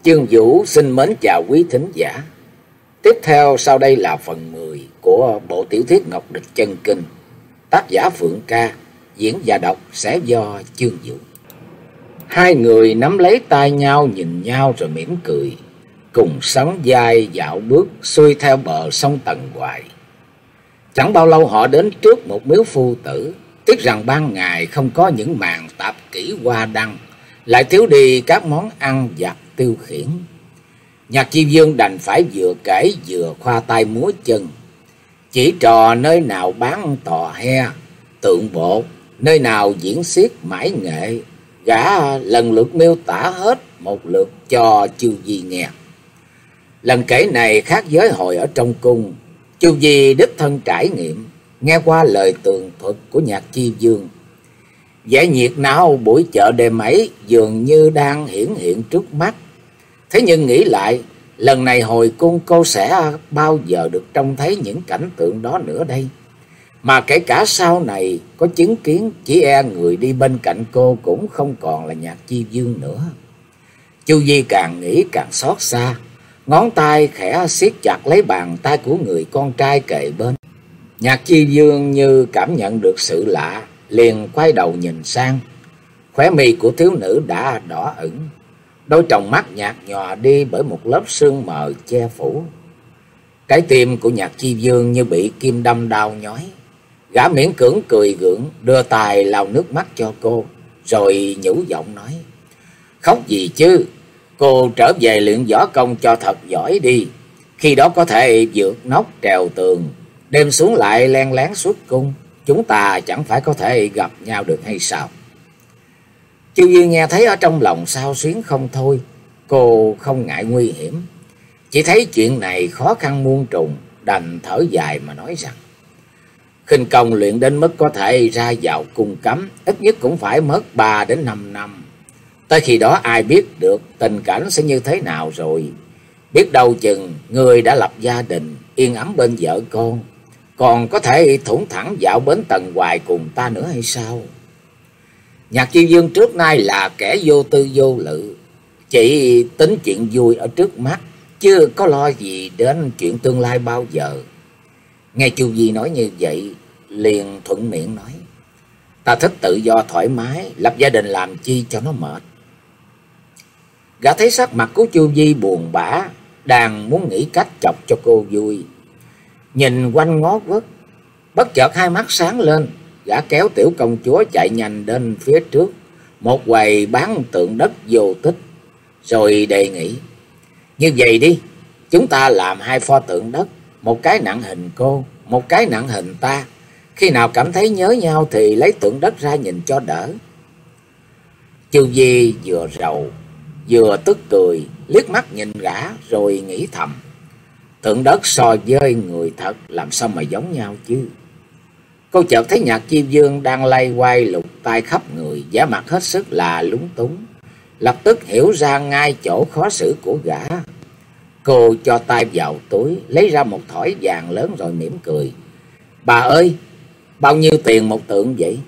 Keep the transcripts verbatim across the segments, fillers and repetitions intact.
Dương Vũ xin mến chào quý thính giả. Tiếp theo sau đây là phần mười của bộ tiểu thuyết Ngọc Địch Chân Kinh. Tác giả Phượng Ca, diễn và đọc sẽ do Dương Vũ. Hai người nắm lấy tay nhau nhìn nhau rồi mỉm cười, cùng sóng vai dạo bước xuôi theo bờ sông Tần Hoài. Chẳng bao lâu họ đến trước một miếu phu tử. Tiếc rằng ban ngày không có những màn tạp kỹ hoa đăng, lại thiếu đi các món ăn vặt tiêu khiển. Nhạc Chi Vương đành phải vừa kể vừa khoa tay múa chân, chỉ trò nơi nào bán tò he, tượng bộ, nơi nào diễn xiết mãi nghệ. Gã lần lượt miêu tả hết một lượt cho Chu Di nghe. Lần kể này khác với hồi ở trong cung. Chu Di đích thân trải nghiệm, nghe qua lời tường thuật của Nhạc Chi Vương. Vẻ nhiệt náo buổi chợ đêm ấy dường như đang hiển hiện trước mắt. Thế nhưng nghĩ lại, lần này hồi cung cô sẽ bao giờ được trông thấy những cảnh tượng đó nữa đây. Mà kể cả sau này có chứng kiến, chỉ e người đi bên cạnh cô cũng không còn là Nhạc Chi Vương nữa. Chu Di càng nghĩ càng xót xa, ngón tay khẽ siết chặt lấy bàn tay của người con trai kề bên. Nhạc Chi Vương như cảm nhận được sự lạ, liền quay đầu nhìn sang. Khóe mi của thiếu nữ đã đỏ ửng, đôi tròng mắt nhạt nhòa đi bởi một lớp sương mờ che phủ. Trái tim của Nhạc Chi Vương như bị kim đâm đau nhói. Gã miễn cưỡng cười gượng, đưa tay lau nước mắt cho cô, rồi nhủ giọng nói: "Khóc gì chứ, cô trở về luyện võ công cho thật giỏi đi. Khi đó có thể vượt nóc trèo tường, đêm xuống lại len lén xuất cung. Chúng ta chẳng phải có thể gặp nhau được hay sao?" Chu Di nghe thấy ở trong lòng xao xuyến không thôi. Cô không ngại nguy hiểm, chỉ thấy chuyện này khó khăn muôn trùng, đành thở dài mà nói rằng: "Khinh công luyện đến mức có thể ra vào cung cấm, ít nhất cũng phải mất ba đến năm năm. Tới khi đó ai biết được tình cảnh sẽ như thế nào rồi. Biết đâu chừng người đã lập gia đình, yên ấm bên vợ con, còn có thể thủng thẳng dạo bến Tần Hoài cùng ta nữa hay sao?" Nhạc Chi Vương trước nay là kẻ vô tư vô lự, chỉ tính chuyện vui ở trước mắt, chưa có lo gì đến chuyện tương lai bao giờ. Nghe Chu Di nói như vậy, liền thuận miệng nói: "Ta thích tự do thoải mái, lập gia đình làm chi cho nó mệt." Gã thấy sắc mặt của Chu Di buồn bã, đang muốn nghĩ cách chọc cho cô vui. Nhìn quanh ngó quất, bất chợt hai mắt sáng lên. Gã kéo tiểu công chúa chạy nhanh đến phía trước một quầy bán tượng đất vô tích, rồi đề nghị: "Như vậy đi, chúng ta làm hai pho tượng đất, một cái nặng hình cô, một cái nặng hình ta. Khi nào cảm thấy nhớ nhau thì lấy tượng đất ra nhìn cho đỡ." Chu Di vừa rầu vừa tức cười, liếc mắt nhìn gã rồi nghĩ thầm: tượng đất so với người thật làm sao mà giống nhau chứ. Cô chợt thấy Nhạc Chi Vương đang lay quay lục tay khắp người, vẻ mặt hết sức là lúng túng, lập tức hiểu ra ngay chỗ khó xử của gã. Cô cho tay vào túi, lấy ra một thỏi vàng lớn rồi mỉm cười: "Bà ơi, bao nhiêu tiền một tượng vậy?"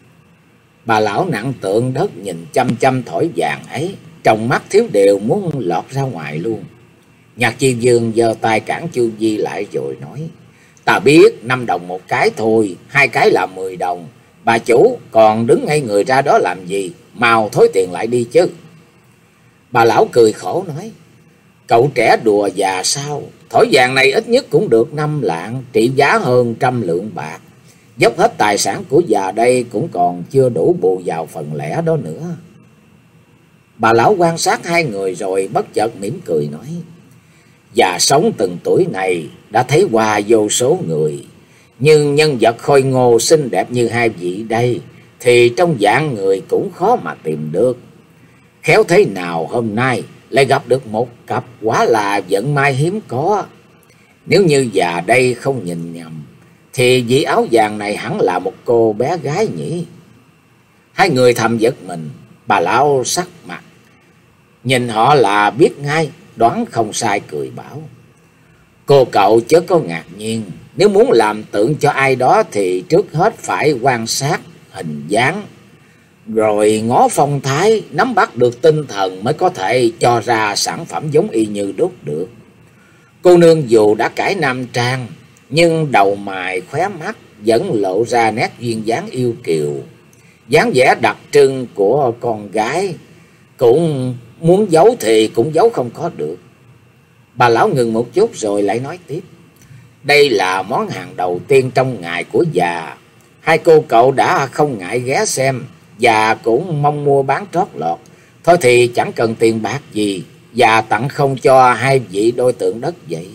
Bà lão nặng tượng đất nhìn chăm chăm thỏi vàng ấy, trong mắt thiếu điều muốn lọt ra ngoài luôn. Nhạc Chi Vương giơ tay cản Chu Di lại rồi nói: "Ta biết năm đồng một cái thôi, hai cái là mười đồng. Bà chủ còn đứng ngay người ra đó làm gì, mau thối tiền lại đi chứ." Bà lão cười khổ nói: "Cậu trẻ đùa già sao, thỏi vàng này ít nhất cũng được năm lạng, trị giá hơn trăm lượng bạc. Dốc hết tài sản của già đây cũng còn chưa đủ bù vào phần lẻ đó nữa." Bà lão quan sát hai người rồi bất chợt mỉm cười nói: "Già sống từng tuổi này đã thấy qua vô số người, nhưng nhân vật khôi ngô xinh đẹp như hai vị đây thì trong dạng người cũng khó mà tìm được. Khéo thế nào hôm nay lại gặp được một cặp, quả là vận may hiếm có. Nếu như già đây không nhìn nhầm thì vị áo vàng này hẳn là một cô bé gái nhỉ?" Hai người thầm giật mình. Bà lão sắc mặt nhìn họ là biết ngay, đoán không sai, cười bảo: "Cô cậu chớ có ngạc nhiên, nếu muốn làm tượng cho ai đó thì trước hết phải quan sát hình dáng. rồi ngó phong thái, nắm bắt được tinh thần mới có thể cho ra sản phẩm giống y như đúc được. Cô nương dù đã cải nam trang, nhưng đầu mày khóe mắt vẫn lộ ra nét duyên dáng yêu kiều, dáng vẻ đặc trưng của con gái, cũng muốn giấu thì cũng giấu không có được. Bà lão ngừng một chút rồi lại nói tiếp. Đây là món hàng đầu tiên trong ngày của già. Hai cô cậu đã không ngại ghé xem và cũng mong mua bán trót lọt. Thôi thì chẳng cần tiền bạc gì, và tặng không cho hai vị đôi tượng đất vậy.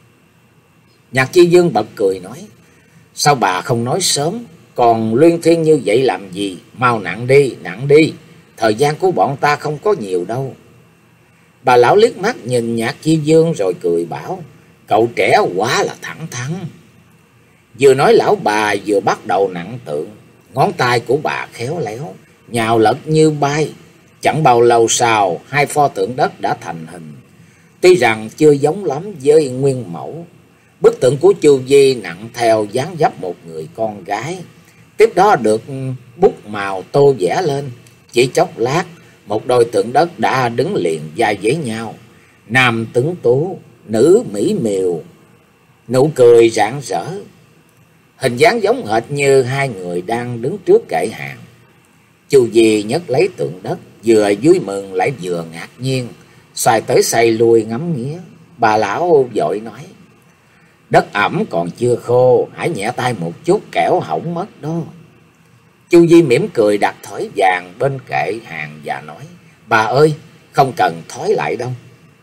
Nhạc Chi Dương bật cười nói. Sao bà không nói sớm, còn luyên thuyên như vậy làm gì? Mau nặng đi, nặng đi. Thời gian của bọn ta không có nhiều đâu. Bà lão liếc mắt nhìn Nhạc Chi Dương rồi cười bảo. Cậu trẻ quá là thẳng thắn. Vừa nói lão bà vừa bắt đầu nặng tượng. Ngón tay của bà khéo léo, nhào lật như bay. Chẳng bao lâu sau, hai pho tượng đất đã thành hình. Tuy rằng chưa giống lắm với nguyên mẫu. Bức tượng của Chu Vi nặng theo dáng dấp một người con gái. Tiếp đó được bút màu tô vẽ lên. Chỉ chốc lát, một đôi tượng đất đã đứng liền vai với nhau. Nam tuấn tú, nữ mỹ miều, nụ cười rạng rỡ. Hình dáng giống hệt như hai người đang đứng trước kệ hàng. Chu Vi nhấc lấy tượng đất, vừa vui mừng lại vừa ngạc nhiên, xoay tới xoay lui ngắm nghía. Bà lão vội nói. Đất ẩm còn chưa khô, hãy nhẹ tay một chút kẻo hỏng mất đó. Chu Vi mỉm cười đặt thỏi vàng bên kệ hàng và nói. Bà ơi, không cần thỏi lại đâu.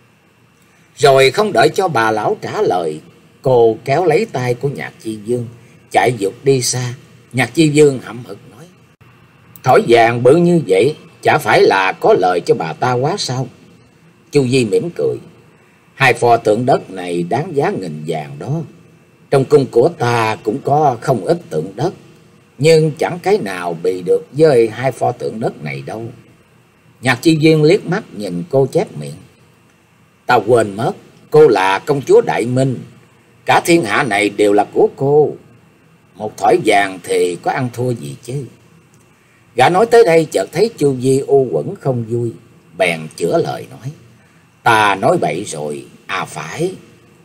Rồi không đợi cho bà lão trả lời, cô kéo lấy tay của Nhạc Chi Dương, chạy vụt đi xa. Nhạc Chi Dương hậm hực nói. Thỏi vàng bự như vậy, chả phải là có lời cho bà ta quá sao? Chu Vi mỉm cười. Hai pho tượng đất này đáng giá nghìn vàng đó. Trong cung của ta cũng có không ít tượng đất, nhưng chẳng cái nào bị được với hai pho tượng đất này đâu. Nhạc Chi Dương liếc mắt nhìn cô chép miệng. Ta quên mất, cô là công chúa Đại Minh. Cả thiên hạ này đều là của cô. Một thỏi vàng thì có ăn thua gì chứ. Gã nói tới đây chợt thấy Chu Vi u uẩn không vui, bèn chữa lời nói. Ta nói bậy rồi, à phải.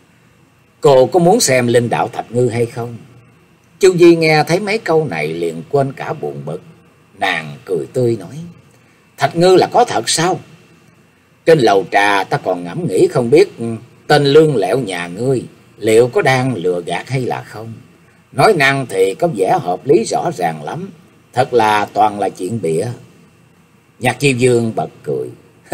Cô có muốn xem linh đạo Thạch Ngư hay không? Chu Vi nghe thấy mấy câu này liền quên cả buồn bực. Nàng cười tươi nói. Thạch Ngư là có thật sao? Trên lầu trà ta còn ngẫm nghĩ không biết tên lương lẹo nhà ngươi liệu có đang lừa gạt hay là không. Nói năng thì có vẻ hợp lý rõ ràng lắm. Thật là toàn là chuyện bịa. Nhạc Chi Dương bật cười.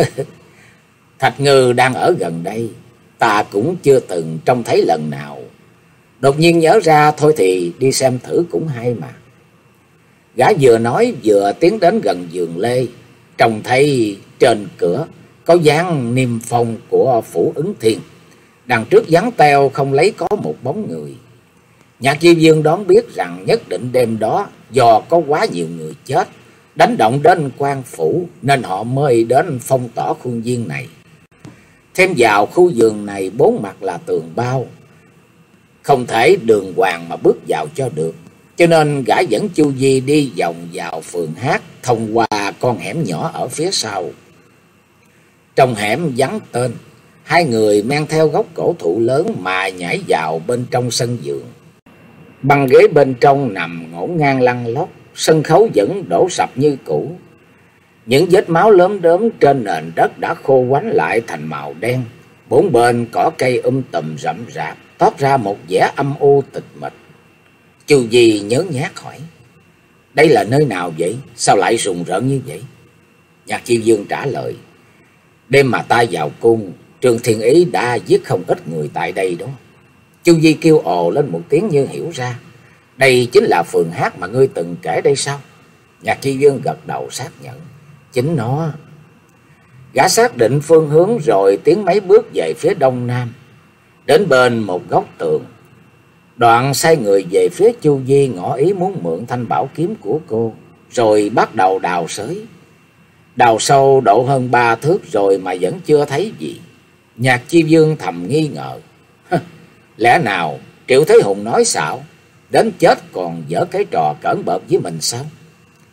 Thạch Ngư đang ở gần đây, ta cũng chưa từng trông thấy lần nào. Đột nhiên nhớ ra, thôi thì đi xem thử cũng hay mà. Gã vừa nói vừa tiến đến gần giường lê, trông thấy trên cửa có dán niêm phong của phủ Ứng Thiên. Đằng trước vắng teo không lấy có một bóng người. Nhạc Chi Dương đoán biết rằng nhất định đêm đó do có quá nhiều người chết, đánh động đến quan phủ, nên họ mới đến phong tỏa khuôn viên này. Thêm vào khu vườn này bốn mặt là tường bao, không thể đường hoàng mà bước vào cho được. Cho nên gã dẫn Chu Vi đi vòng vào phường hát, thông qua con hẻm nhỏ ở phía sau. Trong hẻm vắng tên, hai người men theo gốc cổ thụ lớn mà nhảy vào bên trong sân vườn. Băng ghế bên trong nằm ngổn ngang lăn lóc, sân khấu vẫn đổ sập như cũ. Những vết máu lốm đốm trên nền đất đã khô quánh lại thành màu đen. Bốn bên cỏ cây um tùm rậm rạp, toát ra một vẻ âm u tịch mịch. Chu Vi nhớ nhác hỏi. Đây là nơi nào vậy? Sao lại rùng rợn như vậy? Nhạc Chi Dương trả lời. Đêm mà ta vào cung, Trương Thiên Ý đã giết không ít người tại đây đó. Chu Vi kêu ồ lên một tiếng như hiểu ra. Đây chính là phường hát mà ngươi từng kể đây sao? Nhạc Chi Dương gật đầu xác nhận. Chính nó. Gã xác định phương hướng rồi tiến mấy bước về phía đông nam. Đến bên một góc tường, đoạn xoay người về phía Chu Vi, ngỏ ý muốn mượn thanh bảo kiếm của cô, rồi bắt đầu đào xới. Đào sâu độ hơn ba thước rồi mà vẫn chưa thấy gì. Nhạc Chi Dương thầm nghi ngờ. Lẽ nào Triệu Thế Hùng nói xạo, đến chết còn dở cái trò cỡn bợt với mình sao?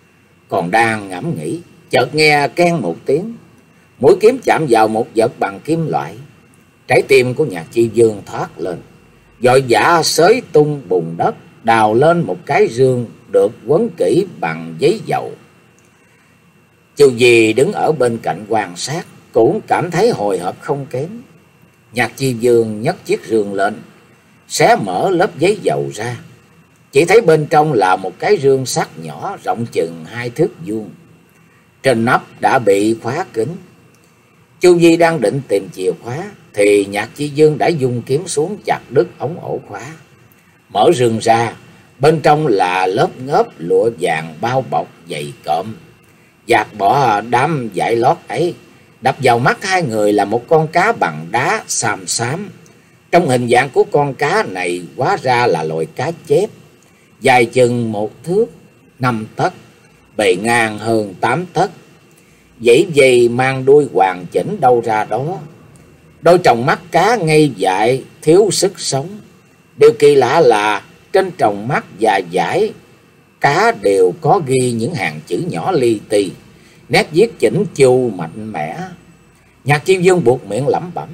Còn đang ngẫm nghĩ, chợt nghe keng một tiếng, mũi kiếm chạm vào một vật bằng kim loại. Trái tim của Nhạc Chi Dương thoát lên, vội vã xới tung bùn đất, đào lên một cái rương được quấn kỹ bằng giấy dầu. Chu Di đứng ở bên cạnh quan sát, cũng cảm thấy hồi hộp không kém. Nhạc Chi Dương nhấc chiếc rương lên, xé mở lớp giấy dầu ra. Chỉ thấy bên trong là một cái rương sắt nhỏ rộng chừng hai thước vuông. Trên nắp đã bị khóa kín. Chu Di đang định tìm chìa khóa thì Nhạc Chi Dương đã vung kiếm xuống chặt đứt ống ổ khóa. Mở rương ra, bên trong là lớp ngớp lụa vàng bao bọc dày cộm. Dạt bỏ đám vải lót ấy, đập vào mắt hai người là một con cá bằng đá xám xám. Trong hình dạng của con cá này hóa ra là loài cá chép, dài chừng một thước năm tấc, bề ngang hơn tám tấc, dãy dày mang đuôi hoàn chỉnh đâu ra đó. Đôi tròng mắt cá ngây dại thiếu sức sống. Điều kỳ lạ là trên tròng mắt và dải cá đều có ghi những hàng chữ nhỏ li ti, nét viết chỉnh chu mạnh mẽ. Nhạc Chi Dương buộc miệng lẩm bẩm: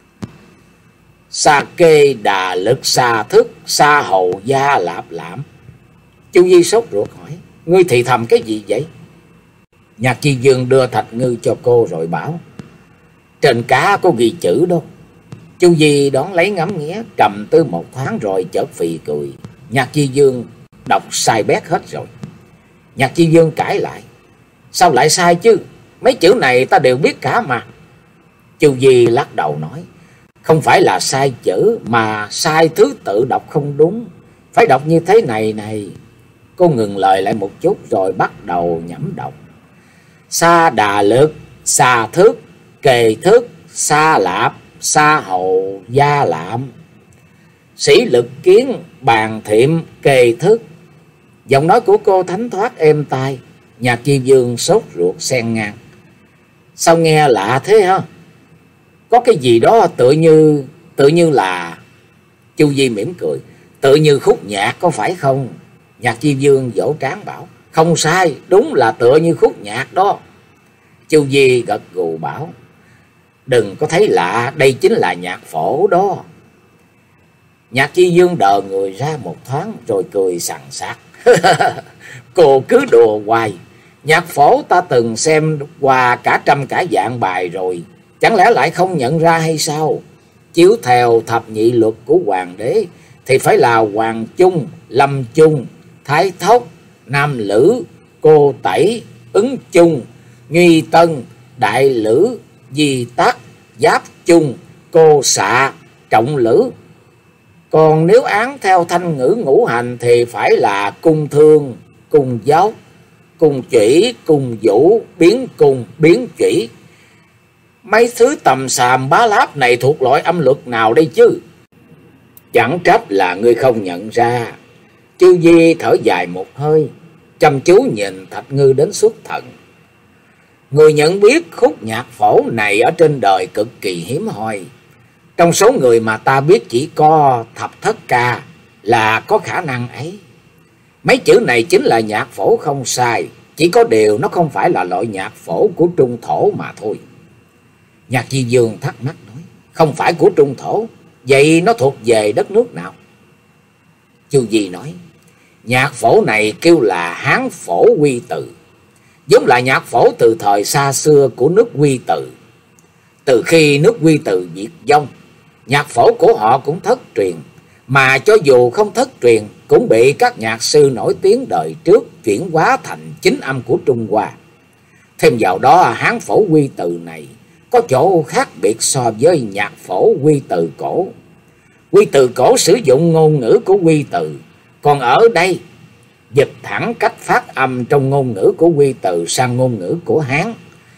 Sa kê đà lực xà thức sa hầu gia lạp lạm. Chu Di sốt ruột hỏi: Ngươi thì thầm cái gì vậy? Nhạc Chi Dương đưa thạch ngư cho cô rồi bảo: Trên cá có ghi chữ đâu. Chu Di đón lấy ngắm nghía, trầm tư một thoáng rồi chợt phì cười. Nhạc Chi Dương đọc sai bét hết rồi. Nhạc Chi Dương cãi lại: Sao lại sai chứ? Mấy chữ này ta đều biết cả mà. Chu Di lắc đầu nói: Không phải là sai chữ, mà sai thứ tự đọc không đúng. Phải đọc như thế này này. Cô ngừng lời lại một chút rồi bắt đầu nhẩm đọc: Sa đà lực, sa thức, kề thức, sa lạp, sa hầu, gia lạm. Sĩ lực kiến, bàn thiệm, kề thức. Giọng nói của cô thánh thoát êm tai. Nhạc Chi Dương sốt ruột xen ngang: Sao nghe lạ thế hả? Có cái gì đó tự như tự như là... Chu Di mỉm cười: Tự như khúc nhạc có phải không? Nhạc Chi Dương vỗ trán bảo: Không sai, đúng là tựa như khúc nhạc đó. Chu Di gật gù bảo: Đừng có thấy lạ, đây chính là nhạc phổ đó. Nhạc Chi Dương đờ người ra một thoáng rồi cười sằng sặc: Cô cứ đùa hoài. Nhạc phổ ta từng xem qua cả trăm cả vạn bài rồi, chẳng lẽ lại không nhận ra hay sao? Chiếu theo thập nhị luật của hoàng đế thì phải là Hoàng Chung, Lâm Chung, Thái Thốc, Nam Lữ, Cô Tẩy, Ứng Chung, Nghi Tân, Đại Lữ, Di Tắc, Giáp Chung, Cô Xạ, Trọng Lữ. Còn nếu án theo thanh ngữ ngũ hành thì phải là Cung Thương, Cung Dốc, Cung Chủy, Cung Vũ, Biến Cung, Biến Chủy. Mấy thứ tầm xàm bá láp này thuộc loại âm luật nào đây chứ? Chẳng trách là ngươi không nhận ra. Chu Di thở dài một hơi, chăm chú nhìn Thạch Ngư đến xuất thần. Người nhận biết khúc nhạc phổ này ở trên đời cực kỳ hiếm hoi. Trong số người mà ta biết chỉ có Thập Thất Ca là có khả năng ấy. Mấy chữ này chính là nhạc phổ không sai, chỉ có điều nó không phải là loại nhạc phổ của Trung Thổ mà thôi. Nhạc Chi Dương thắc mắc nói: Không phải của Trung Thổ, vậy nó thuộc về đất nước nào? Chu Di nói: Nhạc phổ này kêu là Hán phổ Quy Từ, giống là nhạc phổ từ thời xa xưa của nước Quy Từ. Từ khi nước Quy Từ diệt vong, nhạc phổ của họ cũng thất truyền, mà cho dù không thất truyền cũng bị các nhạc sư nổi tiếng đời trước chuyển hóa thành chính âm của Trung Hoa. Thêm vào đó, Hán phổ Quy Từ này có chỗ khác biệt so với nhạc phổ Quy Từ cổ. Quy Từ cổ sử dụng ngôn ngữ của Quy Từ, còn ở đây dịch thẳng cách phát âm trong ngôn ngữ của Quy Từ sang ngôn ngữ của Hán.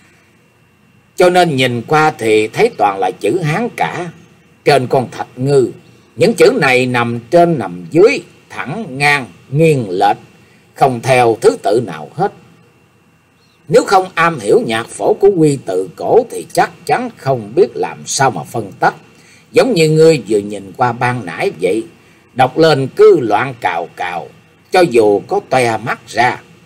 Cho nên nhìn qua thì thấy toàn là chữ Hán cả. Trên con Thạch Ngư, những chữ này nằm trên nằm dưới, thẳng ngang nghiêng lệch, không theo thứ tự nào hết. Nếu không am hiểu nhạc phổ của Quy Từ cổ thì chắc chắn không biết làm sao mà phân tách. Giống như ngươi vừa nhìn qua ban nãy vậy, đọc lên cứ loạn cào cào, cho dù có toe mắt ra.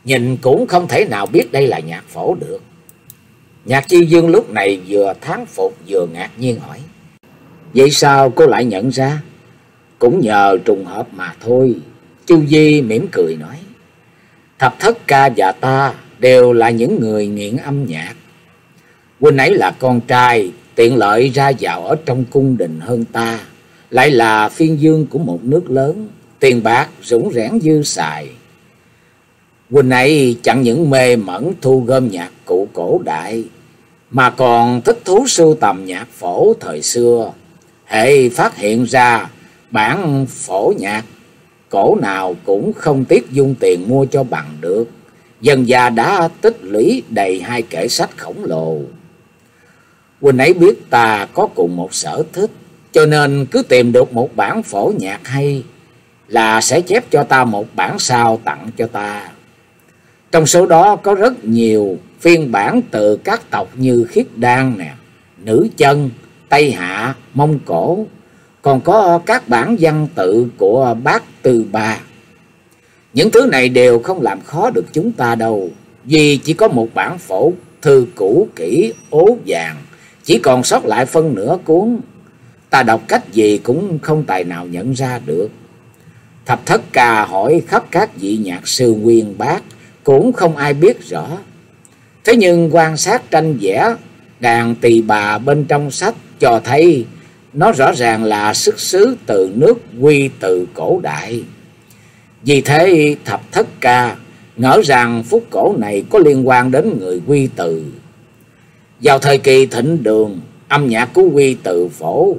nhìn cũng không thể nào biết đây là nhạc phổ được. Nhạc Chi Dương lúc này vừa thán phục vừa ngạc nhiên hỏi: vậy sao cô lại nhận ra? Cũng nhờ trùng hợp mà thôi. Chu Di mỉm cười nói: Thập Thất Ca và ta đều là những người nghiện âm nhạc. Huynh ấy là con trai, tiện lợi ra vào ở trong cung đình hơn ta, lại là phiên vương của một nước lớn, tiền bạc rủng rẽn dư xài. Huynh ấy chẳng những mê mẩn thu gom nhạc cụ cổ đại, mà còn thích thú sưu tầm nhạc phổ thời xưa. Hễ phát hiện ra bản phổ nhạc cổ nào cũng không tiếc dung tiền mua cho bằng được. Dần già đã tích lũy đầy hai kệ sách khổng lồ. Huynh ấy biết ta có cùng một sở thích, cho nên cứ tìm được một bản phổ nhạc hay là sẽ chép cho ta một bản sao tặng cho ta. Trong số đó có rất nhiều phiên bản từ các tộc như Khiết Đan nè, Nữ Chân, Tây Hạ, Mông Cổ, còn có các bản văn tự của Bát Tư Ba. Những thứ này đều không làm khó được chúng ta đâu, vì chỉ có một bản phổ thư cũ kỹ ố vàng, chỉ còn sót lại phân nửa cuốn. Ta đọc cách gì cũng không tài nào nhận ra được. Thập Thất Ca hỏi khắp các vị nhạc sư uyên bác, cũng không ai biết rõ. Thế nhưng quan sát tranh vẽ đàn tỳ bà bên trong sách cho thấy nó rõ ràng là xuất xứ từ nước Quy Từ cổ đại. Vì thế Thập Thất Ca ngỡ rằng phúc cổ này có liên quan đến người Quy Từ. Vào thời kỳ thịnh đường, âm nhạc của Quy Từ phổ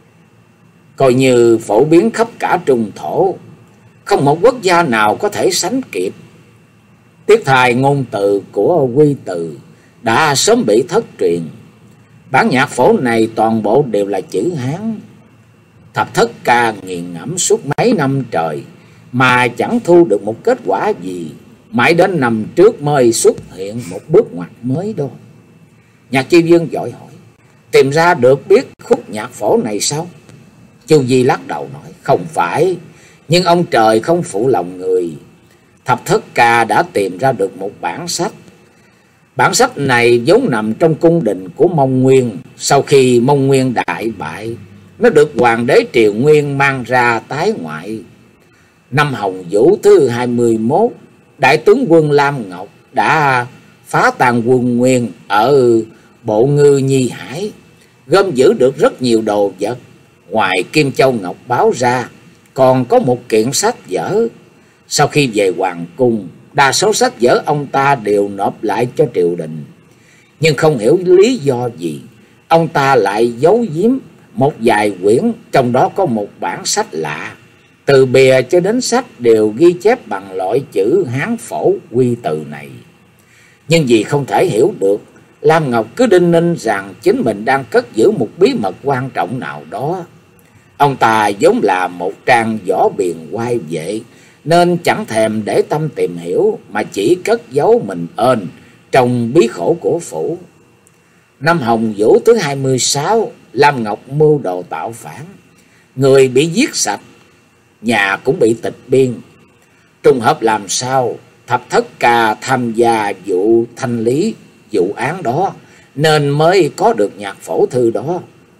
coi như phổ biến khắp cả Trung Thổ, không một quốc gia nào có thể sánh kịp. Tiếc thay ngôn từ của Quy Từ đã sớm bị thất truyền. Bản nhạc phổ này toàn bộ đều là chữ Hán. Thập Thất Ca nghiền ngẫm suốt mấy năm trời mà chẳng thu được một kết quả gì. Mãi đến năm trước mới xuất hiện một bước ngoặt mới đó. Nhạc Chi Dương vội hỏi: tìm ra được biết khúc nhạc phổ này sao? Chu Di lắc đầu nói: không phải, nhưng ông trời không phụ lòng người. Thập Thất Ca đã tìm ra được một bản sách. Bản sách này vốn nằm trong cung đình của Mông Nguyên. Sau khi Mông Nguyên đại bại, nó được hoàng đế Triều Nguyên mang ra tái ngoại. Năm Hồng Vũ thứ hai mươi mốt, đại tướng quân Lam Ngọc đã phá tan quân Nguyên ở Bộ Ngư Nhi Hải, gom giữ được rất nhiều đồ vật. Ngoài Kim Châu Ngọc báo ra, còn có một kiện sách vở. Sau khi về hoàng cung, đa số sách vở ông ta đều nộp lại cho triều đình. Nhưng không hiểu lý do gì, ông ta lại giấu giếm một vài quyển, trong đó có một bản sách lạ. Từ bìa cho đến sách đều ghi chép bằng loại chữ Hán phổ Quy Từ này. Nhưng vì không thể hiểu được, Lam Ngọc cứ đinh ninh rằng chính mình đang cất giữ một bí mật quan trọng nào đó. Ông ta vốn là một trang võ biền oai vệ, nên chẳng thèm để tâm tìm hiểu, mà chỉ cất giấu mình ên trong bí khổ của phủ. Năm Hồng Vũ thứ hai mươi sáu, Lam Ngọc mưu đồ tạo phản, người bị giết sạch, nhà cũng bị tịch biên. Trùng hợp làm sao Thập Thất Ca tham gia vụ thanh lý vụ án đó, nên mới có được nhạc phổ thư đó.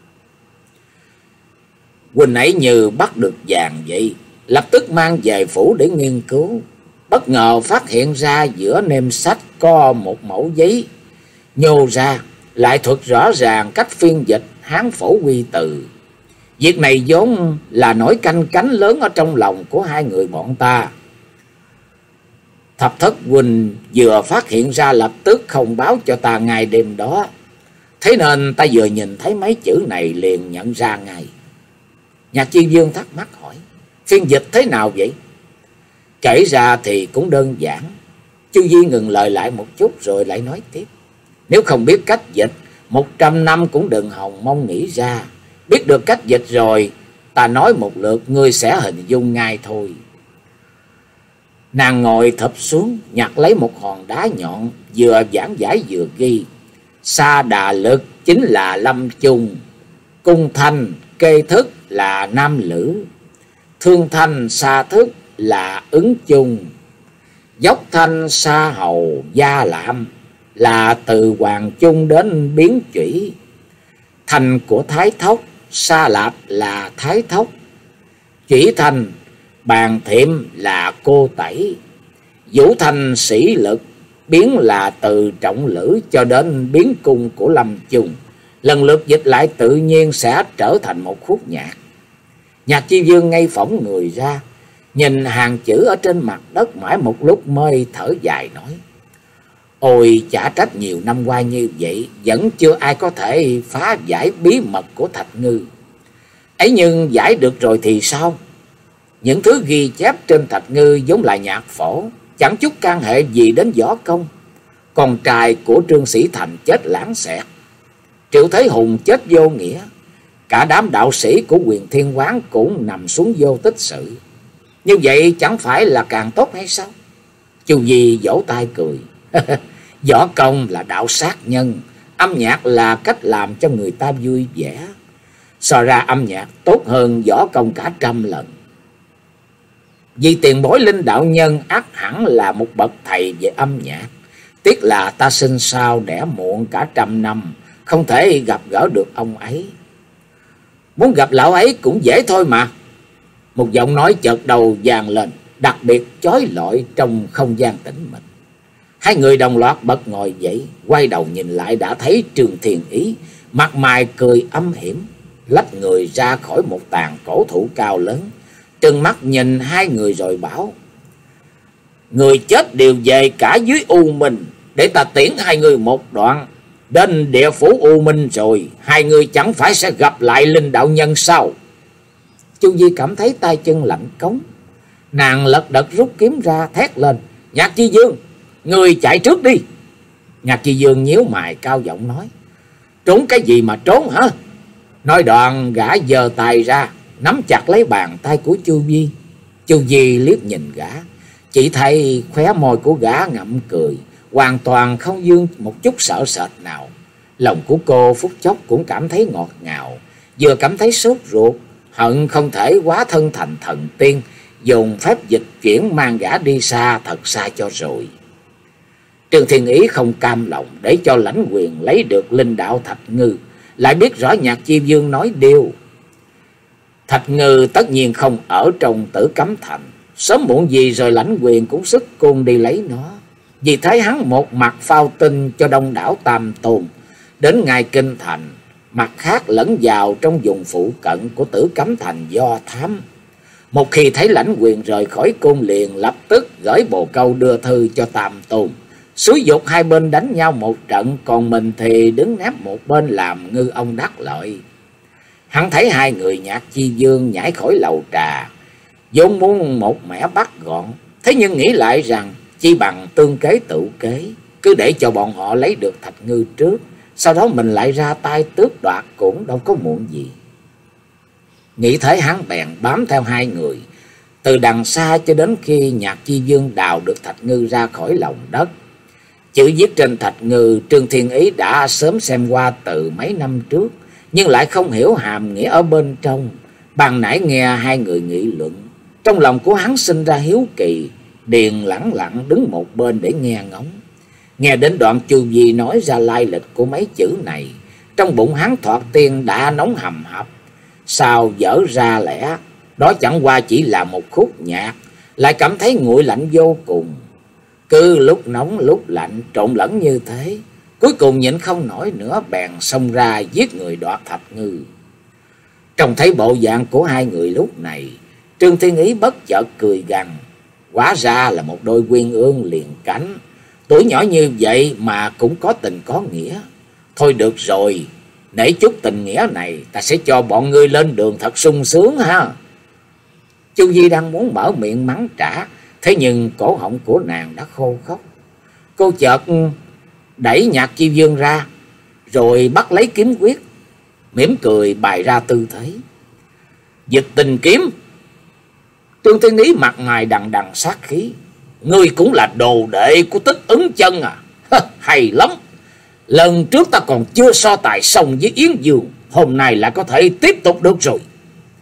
Huynh ấy như bắt được vàng vậy, lập tức mang về phủ để nghiên cứu. Bất ngờ phát hiện ra giữa nêm sách có một mẩu giấy nhô ra, lại thuật rõ ràng cách phiên dịch Hán phổ Quy Từ. Việc này vốn là nỗi canh cánh lớn ở trong lòng của hai người bọn ta. Thập Thất huynh vừa phát hiện ra lập tức không báo cho ta ngay đêm đó, thế nên ta vừa nhìn thấy mấy chữ này liền nhận ra ngay. Nhạc Chi Dương thắc mắc hỏi: phiên dịch thế nào vậy? Kể ra thì cũng đơn giản. Chu Di ngừng lời lại một chút rồi lại nói tiếp: nếu không biết cách dịch, một trăm năm cũng đừng hòng mong nghĩ ra. Biết được cách dịch rồi, ta nói một lượt ngươi sẽ hình dung ngay thôi. Nàng ngồi thụp xuống, nhặt lấy một hòn đá nhọn, vừa giảng giải vừa ghi: Sa Đà Lực chính là Lâm Chung, Cung Thanh Kê Thức là Nam Lữ, Thương Thanh Sa Thức là Ứng Chung, Dốc Thanh Sa Hầu Gia Lạm là từ Hoàng Trung đến Biến Chủy. Thành của Thái Thốc, Sa Lạp là Thái Thốc. Chủy Thành, Bàn Thiệm là Cô Tẩy. Vũ Thành Sĩ Lực, biến là từ Trọng Lữ cho đến biến cung của Lâm Chung. Lần lượt dịch lại tự nhiên sẽ trở thành một khúc nhạc. Nhạc Chi Dương ngay phỏng người ra, nhìn hàng chữ ở trên mặt đất mãi một lúc mới thở dài nói: Ôi chả trách nhiều năm qua như vậy vẫn chưa ai có thể phá giải bí mật của Thạch Ngư. Ấy nhưng giải được rồi thì sao? Những thứ ghi chép trên Thạch Ngư giống là nhạc phổ, chẳng chút can hệ gì đến võ công. Con trai của Trương Sĩ Thành chết lãng xẹt, Triệu Thế Hùng chết vô nghĩa, cả đám đạo sĩ của Huyền Thiên Quán cũng nằm xuống vô tích sự. Như vậy chẳng phải là càng tốt hay sao? Chu Di vỗ tay cười. Võ công là đạo sát nhân, âm nhạc là cách làm cho người ta vui vẻ. So ra âm nhạc tốt hơn võ công cả trăm lần. Vì tiền bối Linh đạo nhân ắt hẳn là một bậc thầy về âm nhạc. Tiếc là ta sinh sao đẻ muộn cả trăm năm, không thể gặp gỡ được ông ấy. Muốn gặp lão ấy cũng dễ thôi mà. Một giọng nói chợt đầu vang lên, đặc biệt chói lọi trong không gian tĩnh mịch. Hai người đồng loạt bật ngồi dậy, quay đầu nhìn lại đã thấy Trương Thiên Ý, mặt mày cười âm hiểm, lách người ra khỏi một tàn cổ thụ cao lớn, trừng mắt nhìn hai người rồi bảo: Người chết đều về cả dưới U Minh, để ta tiễn hai người một đoạn. Đến địa phủ U Minh rồi, hai người chẳng phải sẽ gặp lại Linh đạo nhân sao? Chu Di cảm thấy tay chân lạnh cống, nàng lật đật rút kiếm ra thét lên: Nhạc Chi Dương, người chạy trước đi. Nhạc Chi Dương nhíu mày cao giọng nói: Trốn cái gì mà trốn hả? Nói đoạn gã giơ tay ra, nắm chặt lấy bàn tay của Chu Di. Chu Di liếc nhìn gã, chỉ thấy khóe môi của gã ngậm cười, hoàn toàn không dương một chút sợ sệt nào. Lòng của cô phút chốc cũng cảm thấy ngọt ngào, vừa cảm thấy sốt ruột, hận không thể hóa thân thành thần tiên, dùng phép dịch chuyển mang gã đi xa thật xa cho rồi. Trương Thiên Ý không cam lòng để cho lãnh quyền lấy được linh đạo Thạch Ngư, lại biết rõ Nhạc Chi Dương nói điều. Thạch Ngư tất nhiên không ở trong Tử Cấm Thành, sớm muộn gì rồi lãnh quyền cũng sức cung đi lấy nó. Vì thấy hắn một mặt phao tin cho đông đảo Tam Tôn đến ngày Kinh Thành, mặt khác lẫn vào trong vùng phụ cận của Tử Cấm Thành do thám. Một khi thấy lãnh quyền rời khỏi cung liền lập tức gửi bồ câu đưa thư cho Tam Tôn, xúi dục hai bên đánh nhau một trận, còn mình thì đứng nép một bên làm ngư ông đắc lợi. Hắn thấy hai người Nhạc Chi Dương nhảy khỏi lầu trà, vốn muốn một mẻ bắt gọn, thế nhưng nghĩ lại rằng chi bằng tương kế tự kế, cứ để cho bọn họ lấy được Thạch Ngư trước, sau đó mình lại ra tay tước đoạt cũng đâu có muộn gì. Nghĩ thế hắn bèn bám theo hai người từ đằng xa cho đến khi Nhạc Chi Dương đào được Thạch Ngư ra khỏi lòng đất. Chữ viết trên Thạch Ngư Trương Thiên Ý đã sớm xem qua từ mấy năm trước, nhưng lại không hiểu hàm nghĩa ở bên trong. Ban nãy nghe hai người nghị luận, trong lòng của hắn sinh ra hiếu kỳ, điền lẳng lặng đứng một bên để nghe ngóng. Nghe đến đoạn Chu Di nói ra lai lịch của mấy chữ này, trong bụng hắn thoạt tiên đã nóng hầm hập. Sao dở ra lẽ đó chẳng qua chỉ là một khúc nhạc, lại cảm thấy nguội lạnh vô cùng. Cứ lúc nóng lúc lạnh trộn lẫn như thế, cuối cùng nhịn không nổi nữa bèn xông ra giết người đoạt Thạch Ngư. Trông thấy bộ dạng của hai người lúc này, Trương Thiên Ý bất chợt cười gằn, hóa ra là một đôi quyên ương liền cánh, tuổi nhỏ như vậy mà cũng có tình có nghĩa. Thôi được rồi, nể chút tình nghĩa này, ta sẽ cho bọn ngươi lên đường thật sung sướng ha. Chu Di đang muốn mở miệng mắng trả, thế nhưng cổ họng của nàng đã khô khốc. Cô chợt đẩy Nhạc Chi Dương ra, rồi bắt lấy kiếm quyết, mỉm cười bày ra tư thế. Dịch Tình Kiếm. Trương Thiên Ý mặt mày đằng đằng sát khí. Ngươi cũng là đồ đệ của Tích Ứng Chân à? Hay lắm. Lần trước ta còn chưa so tài xong với Yến Dương, hôm nay lại có thể tiếp tục được rồi.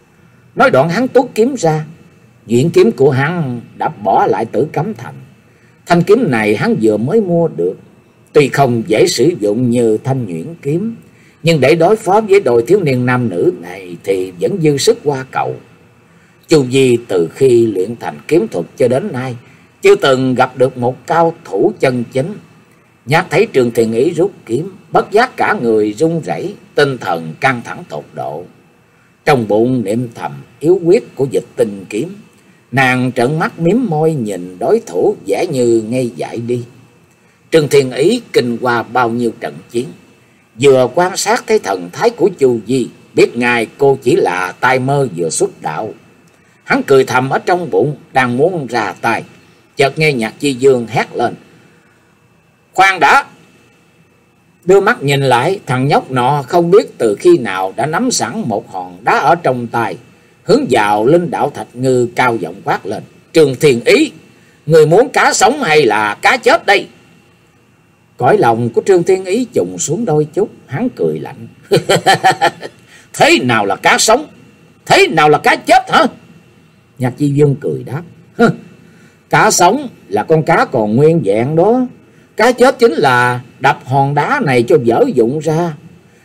Nói đoạn hắn tuốt kiếm ra. Nhuyễn kiếm của hắn đã bỏ lại Tử Cấm Thành. Thanh kiếm này hắn vừa mới mua được, tuy không dễ sử dụng như thanh nhuyễn kiếm, nhưng để đối phó với đôi thiếu niên nam nữ này thì vẫn dư sức qua cầu. Chu Di từ khi luyện thành kiếm thuật cho đến nay chưa từng gặp được một cao thủ chân chính. Nhạc thấy Trương Thiên Ý rút kiếm, bất giác cả người run rẩy, tinh thần căng thẳng tột độ. Trong bụng niệm thầm yếu quyết của Dịch Tinh kiếm, nàng trợn mắt miếm môi nhìn đối thủ vẻ như ngây dại đi. Trương Thiên Ý kinh qua bao nhiêu trận chiến, vừa quan sát thấy thần thái của Chu Di, biết ngài cô chỉ là tay mơ vừa xuất đạo. Hắn cười thầm ở trong bụng, đang muốn ra tay, chợt nghe Nhạc Chi Dương hét lên: "Khoan đã!" Đưa mắt nhìn lại, thằng nhóc nọ không biết từ khi nào đã nắm sẵn một hòn đá ở trong tay, hướng vào Linh Đạo Thạch Ngư cao giọng quát lên: "Trương Thiên Ý, người muốn cá sống hay là cá chết đây?" Cõi lòng của Trương Thiên Ý trùng xuống đôi chút, hắn cười lạnh: "Thế nào là cá sống? Thế nào là cá chết hả?" Nhạc Chi Dương cười đáp: "Cá sống là con cá còn nguyên vẹn đó. Cá chết chính là đập hòn đá này cho vỡ vụn ra.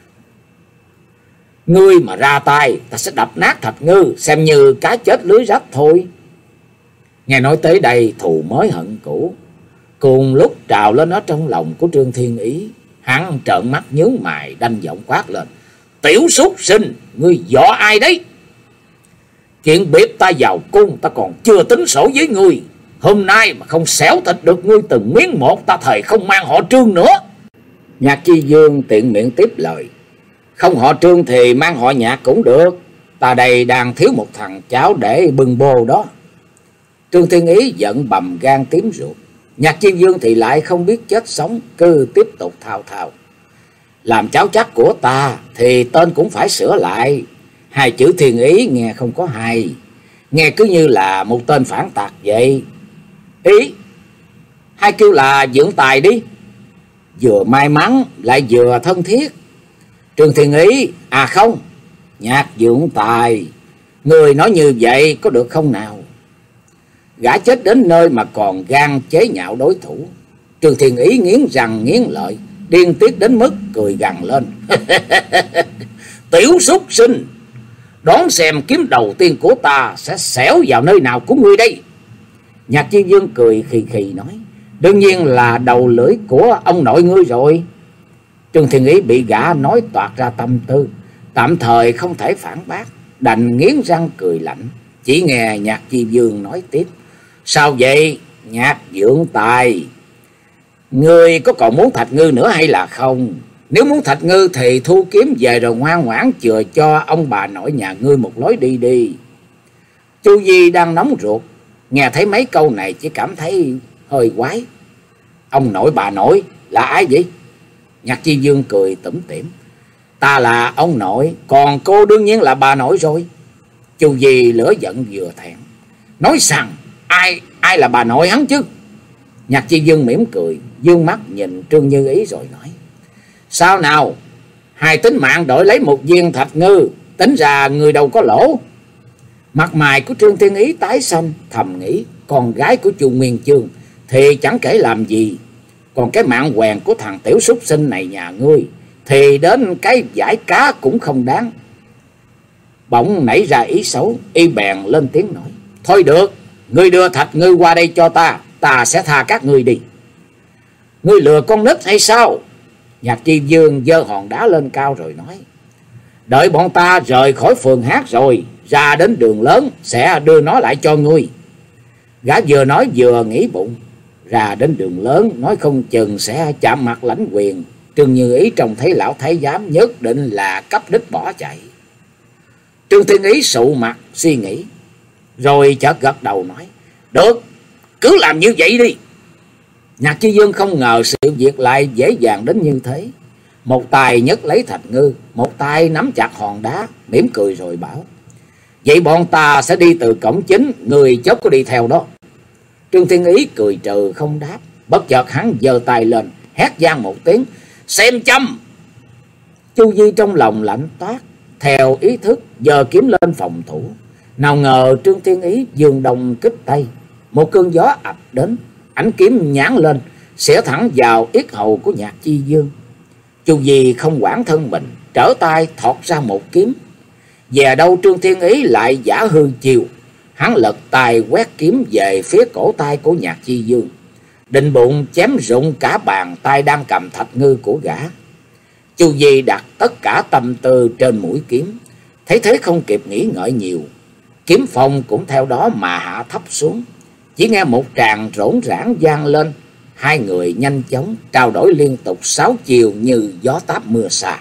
Ngươi mà ra tay, ta sẽ đập nát Thạch Ngư, xem như cá chết lưới rách thôi." Nghe nói tới đây, thù mới hận cũ cùng lúc trào lên ở trong lòng của Trương Thiên Ý. Hắn trợn mắt nhướng mày, đanh giọng quát lên: "Tiểu súc sinh, ngươi dọa ai đấy? Chuyện biết ta vào cung, ta còn chưa tính sổ với ngươi. Hôm nay mà không xẻo thịt được ngươi từng miếng một, ta thề không mang họ Trương nữa." Nhạc Chi Dương tiện miệng tiếp lời: "Không họ Trương thì mang họ Nhạc cũng được. Ta đây đang thiếu một thằng cháu để bưng bô đó." Trương Thiên Ý giận bầm gan tím ruột. Nhạc Chi Dương thì lại không biết chết sống, cứ tiếp tục thao thao: "Làm cháu chắc của ta thì tên cũng phải sửa lại. Hai chữ Thiên Ý nghe không có hay, nghe cứ như là một tên phản tặc vậy. Ý, hay kêu là dưỡng tài đi, vừa may mắn lại vừa thân thiết. Trương Thiên Ý, à không, Nhạc dưỡng tài, người nói như vậy có được không nào?" Gã chết đến nơi mà còn gan chế nhạo đối thủ. Trương Thiên Ý nghiến răng nghiến lợi, điên tiết đến mức cười gằn lên: "Tiểu súc sinh, đón xem kiếm đầu tiên của ta sẽ xẻo vào nơi nào của ngươi đây?" Nhạc Chi Dương cười khì khì nói: "Đương nhiên là đầu lưỡi của ông nội ngươi rồi." Trương Thiên Ý bị gã nói toạc ra tâm tư, tạm thời không thể phản bác, đành nghiến răng cười lạnh. Chỉ nghe Nhạc Chi Dương nói tiếp: "Sao vậy Nhạc dưỡng tài? Ngươi có còn muốn Thạch Ngư nữa hay là không? Nếu muốn Thạch Ngư thì thu kiếm về rồi ngoan ngoãn chừa cho ông bà nội nhà ngươi một lối đi đi." Chu Di đang nóng ruột, nghe thấy mấy câu này chỉ cảm thấy hơi quái. "Ông nội bà nội là ai vậy?" Nhạc Chi Dương cười tủm tỉm: "Ta là ông nội, còn cô đương nhiên là bà nội rồi." Chu Di lửa giận vừa thẹn, nói rằng ai ai là bà nội hắn chứ? Nhạc Chi Dương mỉm cười, dương mắt nhìn Trương Như Ý rồi nói: "Sao nào, hai tính mạng đổi lấy một viên Thạch Ngư, tính ra người đâu có lỗ." Mặt mày của Trương Thiên Ý tái xanh, thầm nghĩ con gái của Chu Nguyên Chương thì chẳng kể làm gì, còn cái mạng quèn của thằng tiểu súc sinh này nhà ngươi thì đến cái giải cá cũng không đáng. Bỗng nảy ra ý xấu, y bèn lên tiếng nói: "Thôi được, ngươi đưa Thạch Ngư qua đây cho ta, ta sẽ tha các ngươi đi." "Ngươi lừa con nít hay sao?" Nhạc Chi Dương giơ hòn đá lên cao rồi nói: "Đợi bọn ta rời khỏi phường hát rồi, ra đến đường lớn sẽ đưa nó lại cho ngươi." Gã vừa nói vừa nghĩ bụng, ra đến đường lớn nói không chừng sẽ chạm mặt lãnh quyền. Trương Như Ý trông thấy lão thái giám nhất định là cấp đích bỏ chạy. Trương Thiên Ý sụ mặt suy nghĩ, rồi chợt gật đầu nói: "Được, cứ làm như vậy đi." Nhạc Chi Dương không ngờ sự việc lại dễ dàng đến như thế. Một tay nhấc lấy Thạch Ngư, một tay nắm chặt hòn đá, mỉm cười rồi bảo: "Vậy bọn ta sẽ đi từ cổng chính, người chớp có đi theo đó." Trương Thiên Ý cười trừ không đáp. Bất chợt hắn giơ tay lên, hét vang một tiếng: "Xem châm!" Chu Di trong lòng lạnh toát, theo ý thức giơ kiếm lên phòng thủ. Nào ngờ Trương Thiên Ý dương đồng kích tay, một cơn gió ập đến, ánh kiếm nhán lên, xẻ thẳng vào yết hầu của Nhạc Chi Dương. Chu Di không quản thân mình, trở tay thọt ra một kiếm. Về đâu Trương Thiên Ý lại giả hư chiều, hắn lật tay quét kiếm về phía cổ tay của Nhạc Chi Dương, định bụng chém rụng cả bàn tay đang cầm thạch ngư của gã. Chu Di đặt tất cả tâm tư trên mũi kiếm, thấy thế không kịp nghĩ ngợi nhiều, kiếm phong cũng theo đó mà hạ thấp xuống. Chỉ nghe một tràng rỗn rãng vang lên, hai người nhanh chóng trao đổi liên tục sáu chiều như gió táp mưa xa.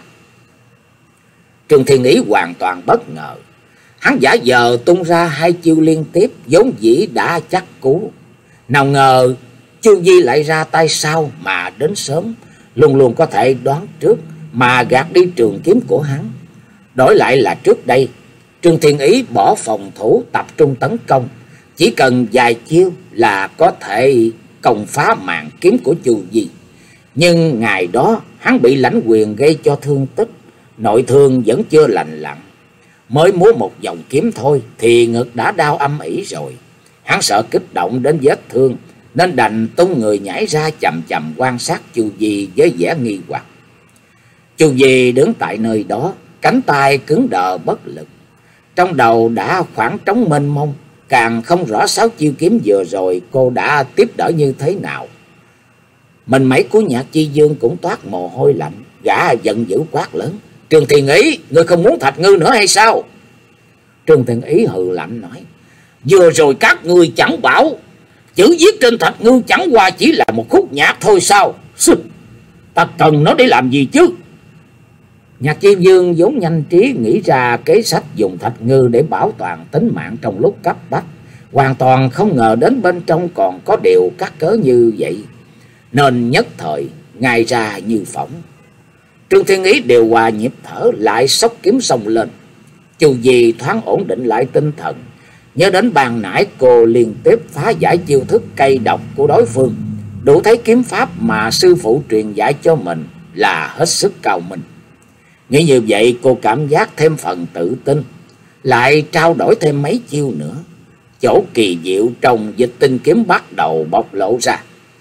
Trương Thiên Ý hoàn toàn bất ngờ, hắn giả vờ tung ra hai chiêu liên tiếp vốn dĩ đã chắc cú, nào ngờ Chu Di lại ra tay sau mà đến sớm, luôn luôn có thể đoán trước mà gạt đi trường kiếm của hắn. Đổi lại là trước đây, Trương Thiên Ý bỏ phòng thủ tập trung tấn công, chỉ cần vài chiêu là có thể công phá màn kiếm của Chu Di. Nhưng ngày đó hắn bị lãnh quyền gây cho thương tích, nội thương vẫn chưa lành lặn, mới múa một vòng kiếm thôi thì ngực đã đau âm ỉ rồi. Hắn sợ kích động đến vết thương nên đành tung người nhảy ra chậm chậm quan sát Chu Di với vẻ nghi hoặc. Chu Di đứng tại nơi đó, cánh tay cứng đờ bất lực, trong đầu đã khoảng trống mênh mông, càng không rõ sáu chiêu kiếm vừa rồi cô đã tiếp đỡ như thế nào. Mình mấy của Nhạc Chi Dương cũng toát mồ hôi lạnh, gã giận dữ quát lớn: Trương Thiên Ý, ngươi không muốn thạch ngư nữa hay sao? Trương Thiên Ý hừ lạnh nói: vừa rồi các ngươi chẳng bảo chữ viết trên thạch ngư chẳng qua chỉ là một khúc nhạc thôi sao? Xứ, ta cần nó để làm gì chứ? Nhạc Chi Dương vốn nhanh trí nghĩ ra kế sách dùng thạch ngư để bảo toàn tính mạng trong lúc cấp bách, hoàn toàn không ngờ đến bên trong còn có điều cắt cớ như vậy, nên nhất thời ngay ra như phỏng. Trương Thiên Ý điều hòa nhịp thở, lại xốc kiếm xông lên. Chu Di thoáng ổn định lại tinh thần, nhớ đến ban nãy cô liên tiếp phá giải chiêu thức cay độc của đối phương, đủ thấy kiếm pháp mà sư phụ truyền dạy cho mình là hết sức cao minh. Nghĩ như vậy cô cảm giác thêm phần tự tin, lại trao đổi thêm mấy chiêu nữa. Chỗ kỳ diệu trong dịch tinh kiếm bắt đầu bộc lộ ra.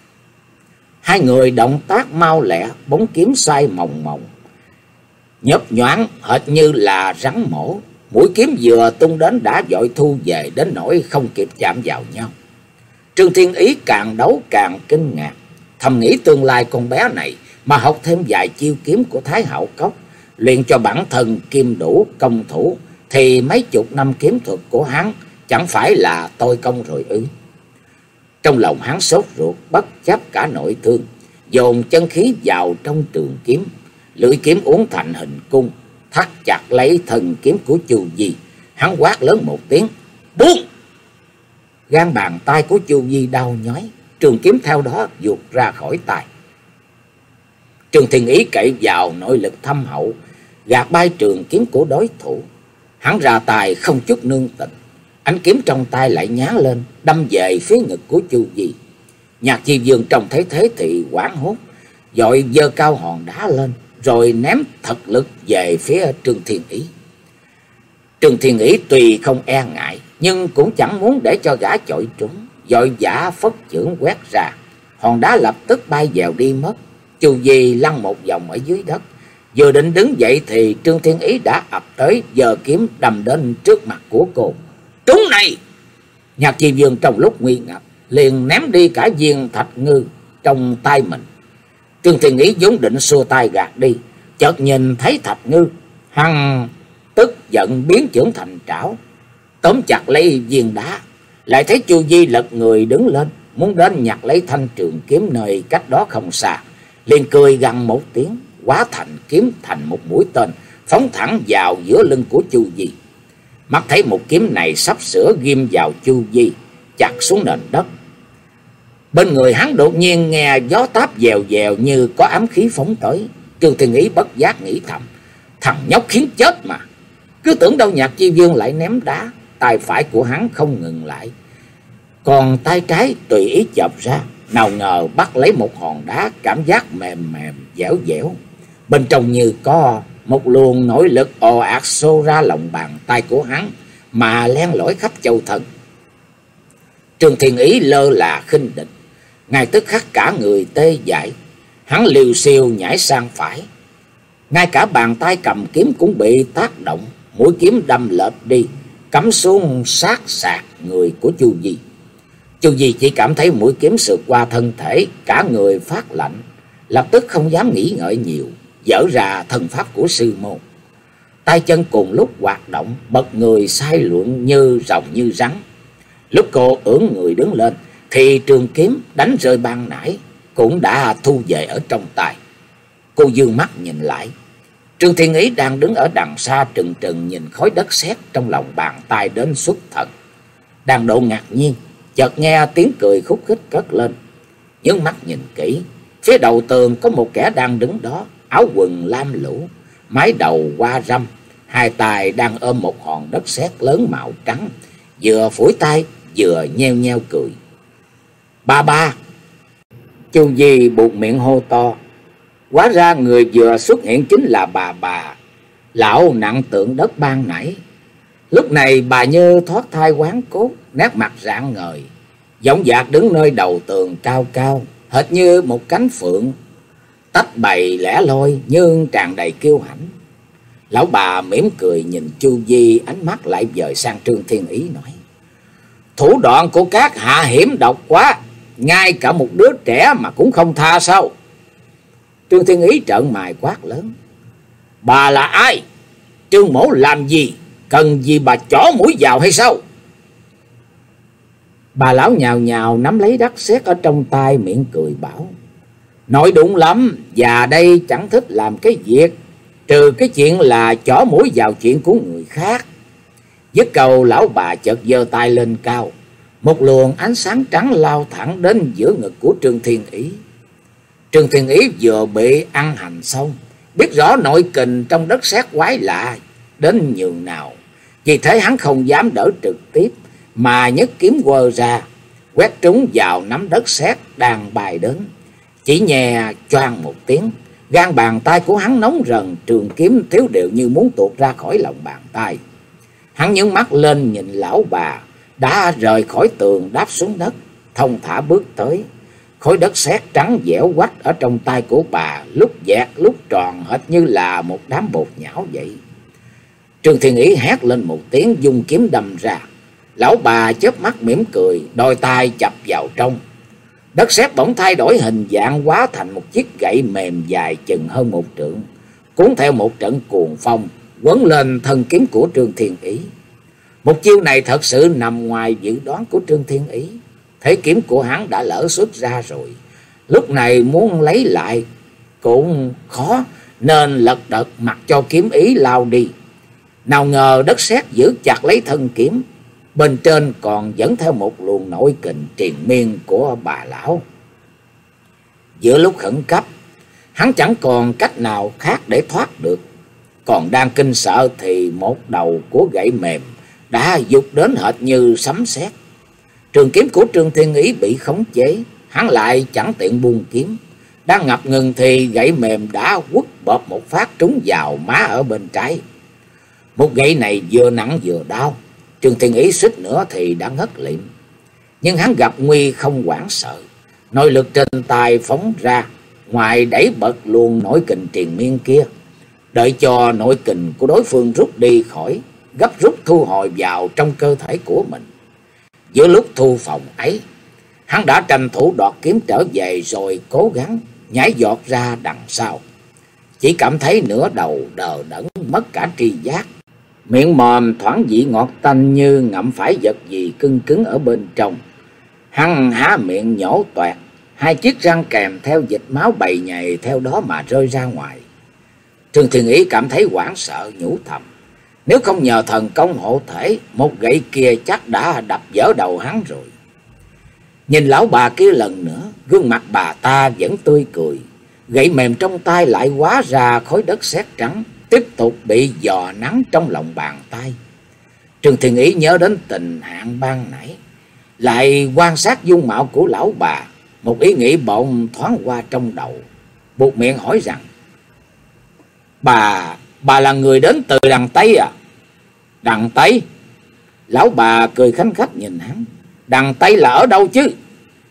Hai người động tác mau lẹ, bóng kiếm xoay mòng mòng, nhấp nhoáng hệt như là rắn mổ. Mũi kiếm vừa tung đến đã vội thu về, đến nỗi không kịp chạm vào nhau. Trương Thiên Ý càng đấu càng kinh ngạc, thầm nghĩ tương lai con bé này mà học thêm vài chiêu kiếm của Thái Hạo Cốc, luyện cho bản thân kim đủ công thủ, thì mấy chục năm kiếm thuật của hắn chẳng phải là tôi công rồi ư? Trong lòng hắn sốt ruột, bất chấp cả nội thương, dồn chân khí vào trong trường kiếm, lưỡi kiếm uốn thành hình cung, thắt chặt lấy thân kiếm của Chu Di. Hắn quát lớn một tiếng: buông! Gan bàn tay của Chu Di đau nhói, trường kiếm theo đó vụt ra khỏi tay. Trương Thiên Ý cậy vào nội lực thâm hậu, gạt bay trường kiếm của đối thủ. Hắn ra tay không chút nương tình, ánh kiếm trong tay lại nhá lên, đâm về phía ngực của Chu Di. Nhạc Chi Dương trông thấy thế thì hoảng hốt, vội giơ cao hòn đá lên, rồi ném thật lực về phía Trương Thiên Ý. Trương Thiên Ý tuy không e ngại, nhưng cũng chẳng muốn để cho gã chọi trúng, vội vã phất chưởng quét ra, hòn đá lập tức bay dèo đi mất. Chu Di lăn một vòng ở dưới đất, vừa định đứng dậy thì Trương Thiên Ý đã ập tới, giơ kiếm đâm đến trước mặt của cô. Trúng này! Nhạc Chi Dương trong lúc nguy ngập liền ném đi cả viên thạch ngư trong tay mình. Trương Thiên Ý vốn định xua tay gạt đi, chợt nhìn thấy thạch ngư, hắn tức giận biến chưởng thành trảo, tóm chặt lấy viên đá. Lại thấy Chu Di lật người đứng lên, muốn đến nhặt lấy thanh trường kiếm nơi cách đó không xa, liền cười gằn một tiếng, hóa thành kiếm thành một mũi tên, phóng thẳng vào giữa lưng của Chu Di. Mắt thấy một kiếm này sắp sửa ghim vào Chu Di, chặt xuống nền đất. Bên người hắn đột nhiên nghe gió táp dèo dèo như có ám khí phóng tới. Trương Thiên Ý bất giác nghĩ thầm: thằng nhóc khiến chết mà. Cứ tưởng đâu Nhạc Chi Dương lại ném đá, tay phải của hắn không ngừng lại, còn tay trái tùy ý chộp ra, nào ngờ bắt lấy một hòn đá, cảm giác mềm mềm dẻo dẻo, bên trong như có một luồng nội lực ồ ạt xô ra lòng bàn tay của hắn mà len lỏi khắp châu thân. Trương Thiên Ý lơ là khinh địch, Ngay tức khắc cả người tê dại, hắn liều xiêu nhảy sang phải. Ngay cả bàn tay cầm kiếm cũng bị tác động, mũi kiếm đâm lệch đi, cắm xuống sát sạc người của Chu Di. Chu Di chỉ cảm thấy mũi kiếm sượt qua thân thể, cả người phát lạnh, lập tức không dám nghĩ ngợi nhiều, dở ra thân pháp của sư môn. Tay chân cùng lúc hoạt động, bật người sai luận như rồng như rắn. Lúc cô ưỡn người đứng lên thì trường kiếm đánh rơi ban nãy cũng đã thu về ở trong tay. Cô dương mắt nhìn lại, Trương Thiên Ý đang đứng ở đằng xa trừng trừng nhìn khối đất sét trong lòng bàn tay đến xuất thần. Đang độ ngạc nhiên, chợt nghe tiếng cười khúc khích cất lên. Nhướng mắt nhìn kỹ, phía đầu tường có một kẻ đang đứng đó, áo quần lam lũ, mái đầu qua râm, hai tay đang ôm một hòn đất sét lớn màu trắng, vừa phủi tay vừa nheo nheo cười. Ba ba! Chu Di buột miệng hô to. Hóa ra người vừa xuất hiện chính là bà bà, lão nặng tượng đất ban nãy. Lúc này bà như thoát thai quán cốt, nét mặt rạng ngời, dõng dạc đứng nơi đầu tường cao cao, hệt như một cánh phượng, tách bày lẻ loi nhưng tràn đầy kiêu hãnh. Lão bà mỉm cười nhìn Chu Di, ánh mắt lại dời sang Trương Thiên Ý nói: Thủ đoạn của các hạ hiểm độc quá, ngay cả một đứa trẻ mà cũng không tha sao? Trương Thiên Ý trợn mày quát lớn: Bà là ai? Trương mỗ làm gì? Cần gì bà chỏ mũi vào hay sao? Bà lão nhào nhào nắm lấy đất sét ở trong tay, miệng cười bảo: Nói đúng lắm, già đây chẳng thích làm cái việc, trừ cái chuyện là chỏ mũi vào chuyện của người khác. Dứt câu, lão bà chợt giơ tay lên cao, một luồng ánh sáng trắng lao thẳng đến giữa ngực của Trương Thiên Ý. Trương Thiên Ý vừa bị ăn hành xong, biết rõ nội kình trong đất sét quái lạ đến nhường nào, vì thế hắn không dám đỡ trực tiếp, mà nhấc kiếm quơ ra, quét trúng vào nắm đất sét đang bay đến. Chỉ nghe choang một tiếng, gan bàn tay của hắn nóng rần, trường kiếm thiếu điệu như muốn tuột ra khỏi lòng bàn tay. Hắn nhướng mắt lên nhìn lão bà đã rời khỏi tường đáp xuống đất, thông thả bước tới. Khối đất sét trắng dẻo quách ở trong tay của bà, lúc dẹt lúc tròn, hệt như là một đám bột nhão vậy. Trương Thiên Ý hét lên một tiếng, dùng kiếm đâm ra. Lão bà chớp mắt mỉm cười, đôi tay chập vào trong. Đất sét bỗng thay đổi hình dạng, hóa thành một chiếc gậy mềm dài chừng hơn một trượng, cuốn theo một trận cuồng phong quấn lên thân kiếm của Trương Thiên Ý. Một chiêu này thật sự nằm ngoài dự đoán của Trương Thiên Ý. Thế kiếm của hắn đã lỡ xuất ra rồi, lúc này muốn lấy lại cũng khó, nên lật đật mặc cho kiếm ý lao đi. Nào ngờ đất sét giữ chặt lấy thân kiếm, bên trên còn dẫn theo một luồng nội kình triền miên của bà lão. Giữa lúc khẩn cấp, hắn chẳng còn cách nào khác để thoát được. Còn đang kinh sợ thì một đầu của gậy mềm đã giục đến hệt như sấm sét. Trường kiếm của Trương Thiên Ý bị khống chế, hắn lại chẳng tiện buông kiếm. Đang ngập ngừng thì gậy mềm đã quất bợp một phát trúng vào má ở bên trái. Một gậy này vừa nặng vừa đau, Trương Thiên Ý suýt nữa thì đã ngất lịm. Nhưng hắn gặp nguy không hoảng sợ, nội lực trên tay phóng ra, ngoài đẩy bật luôn nội kình triền miên kia. Đợi cho nội kình của đối phương rút đi khỏi, gấp rút thu hồi vào trong cơ thể của mình. Giữa lúc thu phòng ấy, hắn đã tranh thủ đoạt kiếm trở về, rồi cố gắng nhảy giọt ra đằng sau. Chỉ cảm thấy nửa đầu đờ đẫn, mất cả tri giác. Miệng mồm thoáng vị ngọt tanh như ngậm phải vật gì cứng cứng ở bên trong. Hắn há miệng nhổ toẹt, hai chiếc răng kèm theo dịch máu bầy nhầy theo đó mà rơi ra ngoài. Trương Thiên Ý cảm thấy hoảng sợ, nhủ thầm: nếu không nhờ thần công hộ thể, một gậy kia chắc đã đập vỡ đầu hắn rồi. Nhìn lão bà kia lần nữa, gương mặt bà ta vẫn tươi cười. Gậy mềm trong tay lại hóa ra khối đất sét trắng, tiếp tục bị dò nắng trong lòng bàn tay. Trương Thiên Ý nhớ đến tình hạn ban nãy, lại quan sát dung mạo của lão bà. Một ý nghĩ bỗng thoáng qua trong đầu, buột miệng hỏi rằng: Bà, bà là người đến từ đằng Tây à? Đằng Tây? Lão bà cười khanh khách nhìn hắn: Đằng Tây là ở đâu chứ?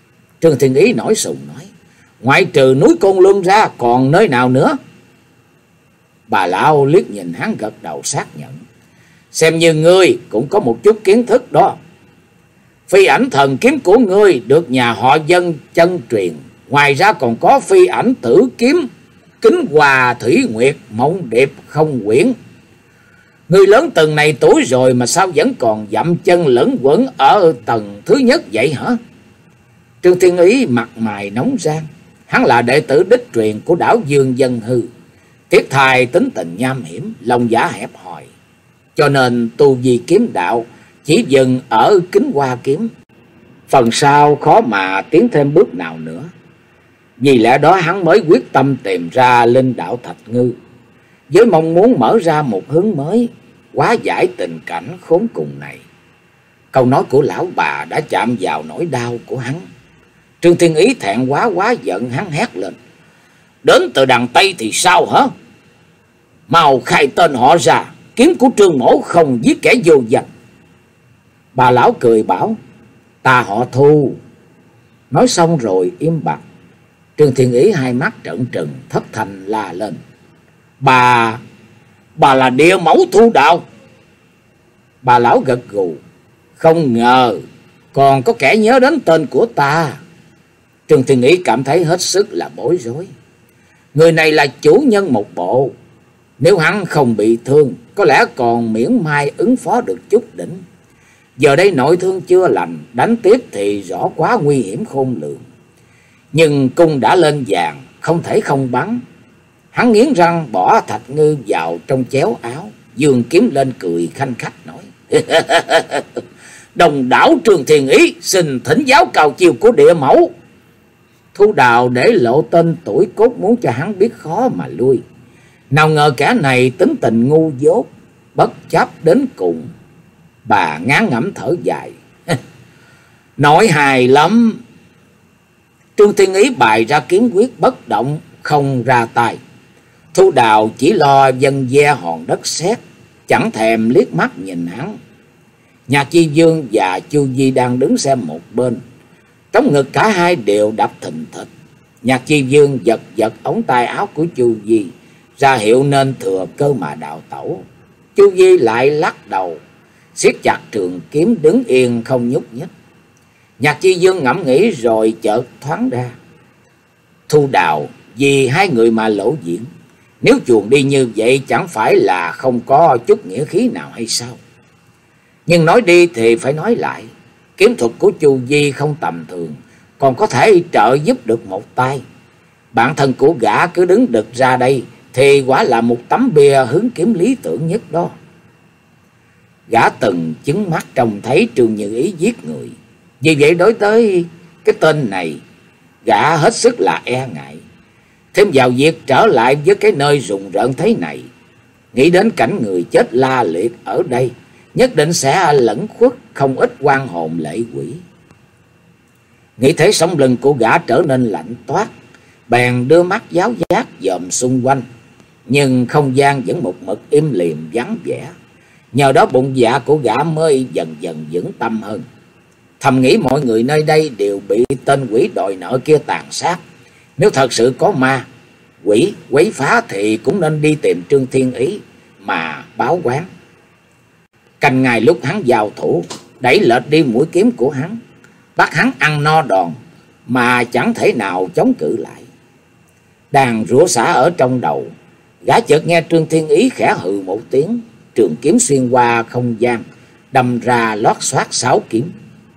Trương Thiên Ý nổi sùng nói: ngoại trừ núi Côn Luân ra còn nơi nào nữa? Bà lão liếc nhìn hắn gật đầu xác nhận: xem như ngươi cũng có một chút kiến thức đó. Phi ảnh thần kiếm của ngươi được nhà họ Dân chân truyền. Ngoài ra còn có phi ảnh tử kiếm Kính Hòa Thủy Nguyệt Mộng Điệp Không Quyển. Ngươi lớn từng này tuổi rồi mà sao vẫn còn dậm chân lẫn quẩn ở tầng thứ nhất vậy hả? Trương Thiên Ý mặt mày nóng rang. Hắn là đệ tử đích truyền của đảo Dương Dân Hư, thiết thai tính tình nham hiểm, lòng dạ hẹp hòi, cho nên tu vi kiếm đạo chỉ dừng ở Kính Hoa kiếm, phần sau khó mà tiến thêm bước nào nữa. Vì lẽ đó hắn mới quyết tâm tìm ra linh đạo Thạch Ngư, với mong muốn mở ra một hướng mới, hóa giải tình cảnh khốn cùng này. Câu nói của lão bà đã chạm vào nỗi đau của hắn. Trương Thiên Ý thẹn quá quá giận, hắn hét lên: đến từ đằng Tây thì sao hả? Mau khai tên họ ra, kiếm của Trương mỗ không giết kẻ vô danh. Bà lão cười bảo: ta họ Thu. Nói xong rồi im bặt. Trương Thiên Ý hai mắt trợn trừng, thất thanh la lên: Bà, bà là địa mẫu Thu Đào. Bà lão gật gù: không ngờ còn có kẻ nhớ đến tên của ta. Trương Thiên Ý cảm thấy hết sức là bối rối. Người này là chủ nhân một bộ, nếu hắn không bị thương, có lẽ còn miễn mai ứng phó được chút đỉnh. Giờ đây nội thương chưa lành, đánh tiếp thì rõ quá nguy hiểm khôn lường. Nhưng cung đã lên vàng, không thể không bắn. Hắn nghiến răng bỏ Thạch Ngư vào trong chéo áo, giương kiếm lên cười khanh khách nói: đồng đảo Trương Thiên Ý xin thỉnh giáo cao chiêu của địa mẫu. Thu Đào để lộ tên tuổi cốt muốn cho hắn biết khó mà lui. Nào ngờ kẻ này tính tình ngu dốt, bất chấp đến cùng. Bà ngán ngẩm thở dài: nói hài lắm. Trương Thiên Ý bày ra kiến quyết bất động, không ra tay. Thu Đào chỉ lo dân ve hòn đất sét, chẳng thèm liếc mắt nhìn hắn. Nhạc Chi Dương và Chu Di đang đứng xem một bên, trong ngực cả hai đều đập thình thịch. Nhạc Chi Dương giật giật ống tay áo của Chu Di, ra hiệu nên thừa cơ mà đào tẩu. Chu Di lại lắc đầu, siết chặt trường kiếm đứng yên không nhúc nhích. Nhạc Chi Dương ngẫm nghĩ rồi chợt thoáng ra: Thu Đào vì hai người mà lộ diện, nếu chuồn đi như vậy chẳng phải là không có chút nghĩa khí nào hay sao? Nhưng nói đi thì phải nói lại, kiếm thuật của Chu Di không tầm thường, còn có thể trợ giúp được một tay. Bản thân của gã cứ đứng đực ra đây thì quả là một tấm bia hứng kiếm lý tưởng nhất đó. Gã từng chứng mắt trông thấy Trương Như Ý giết người, vì vậy đối tới cái tên này gã hết sức là e ngại. Thêm vào việc trở lại với cái nơi rùng rợn thế này, nghĩ đến cảnh người chết la liệt ở đây, nhất định sẽ lẫn khuất không ít oan hồn lệ quỷ. Nghĩ thế sống lưng của gã trở nên lạnh toát, bèn đưa mắt giáo giác dòm xung quanh, nhưng không gian vẫn một mực im lìm vắng vẻ. Nhờ đó bụng dạ của gã mới dần dần vững tâm hơn. Thầm nghĩ mọi người nơi đây đều bị tên quỷ đòi nợ kia tàn sát. Nếu thật sự có ma quỷ quấy phá thì cũng nên đi tìm Trương Thiên Ý mà báo quán. Canh ngày lúc hắn giao thủ, đẩy lệch đi mũi kiếm của hắn, bắt hắn ăn no đòn mà chẳng thể nào chống cự lại. Đang rủa xả ở trong đầu, gã chợt nghe Trương Thiên Ý khẽ hừ một tiếng, trường kiếm xuyên qua không gian, đâm ra lót xoát sáu kiếm.